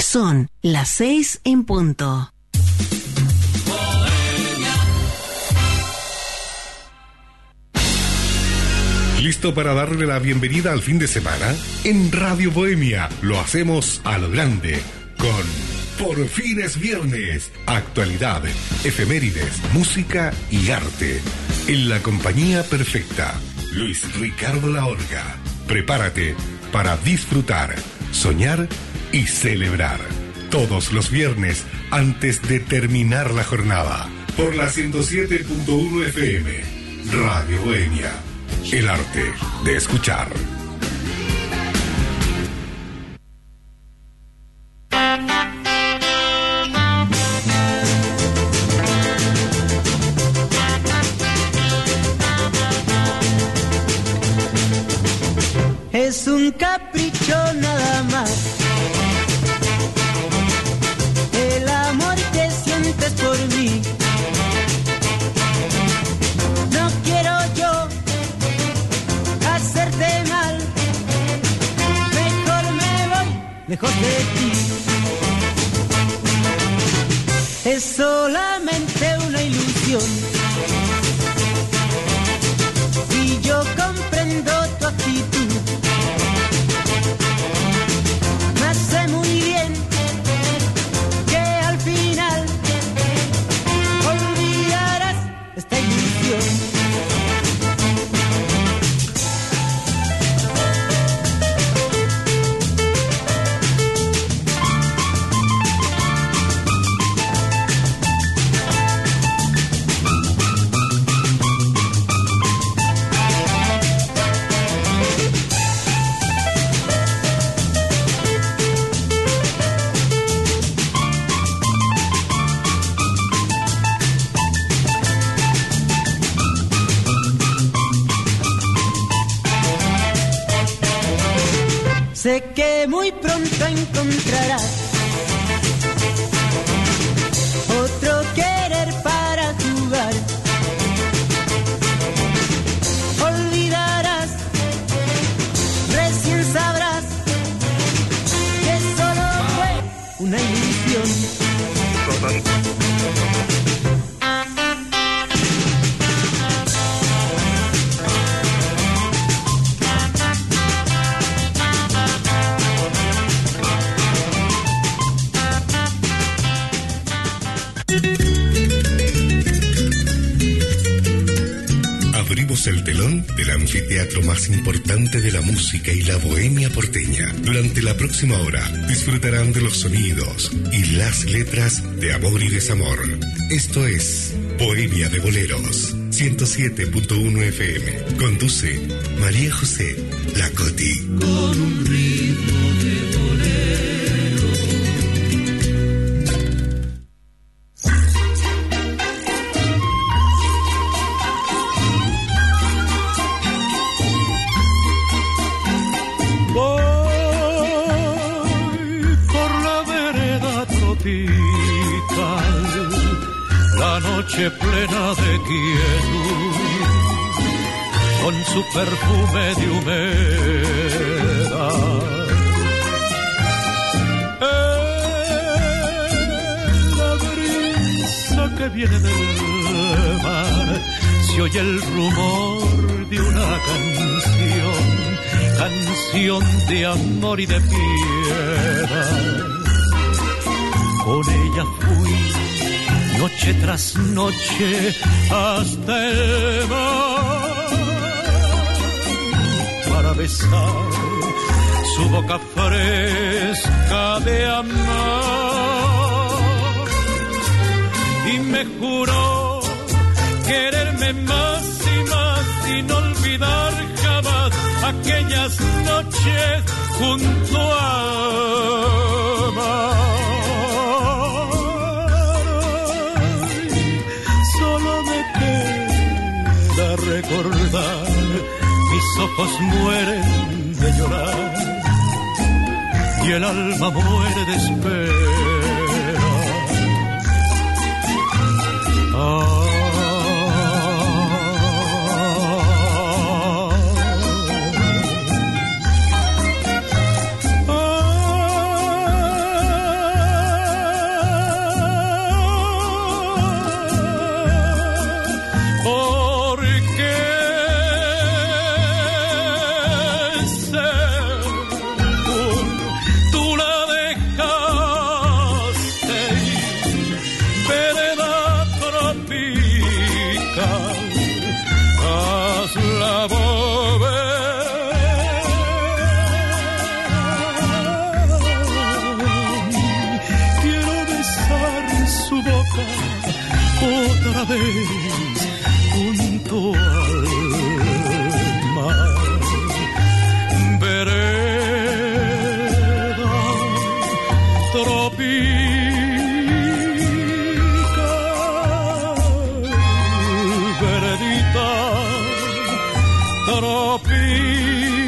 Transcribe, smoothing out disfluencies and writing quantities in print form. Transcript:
Son las 6 en punto. ¿Listo para darle la bienvenida al fin de semana? En Radio Bohemia lo hacemos a lo grande con Por fin es viernes. Actualidad, efemérides, música y arte. En la compañía perfecta. Luis Ricardo Laorga. Prepárate para disfrutar, soñar y celebrar. Todos los viernes antes de terminar la jornada. Por la 107.1 FM. Radio Bohemia. El arte de escuchar. Es un capricho nada más. El amor que sientes por mí. No quiero yo hacerte mal. Mejor me voy lejos de ti. Es solamente una ilusión. Y yo comprendo tu actitud. Me sé muy bien que al final olvidarás esta ilusión. Sé que muy pronto encontrarás otro querer para jugar. Olvidarás, recién sabrás que solo fue una ilusión. El telón del anfiteatro más importante de la música y la bohemia porteña. Durante la próxima hora disfrutarán de los sonidos y las letras de amor y desamor. Esto es Bohemia de Boleros, 107.1 FM. Conduce María José Lacoti. Con un ritmo de bolero. Noche plena de quietud, con su perfume de humedad. La brisa que viene del mar, se oye el rumor de una canción de amor y de piedad. Con ella fui noche tras noche hasta el mar para besar su boca fresca de amor, y me juró quererme más y más sin olvidar jamás aquellas noches junto a mar. Recordar, mis ojos mueren de llorar y el alma muere de espera. tropical, hazla volver. Quiero besar su boca otra vez junto al mar. Vereda tropical, veredita tropical.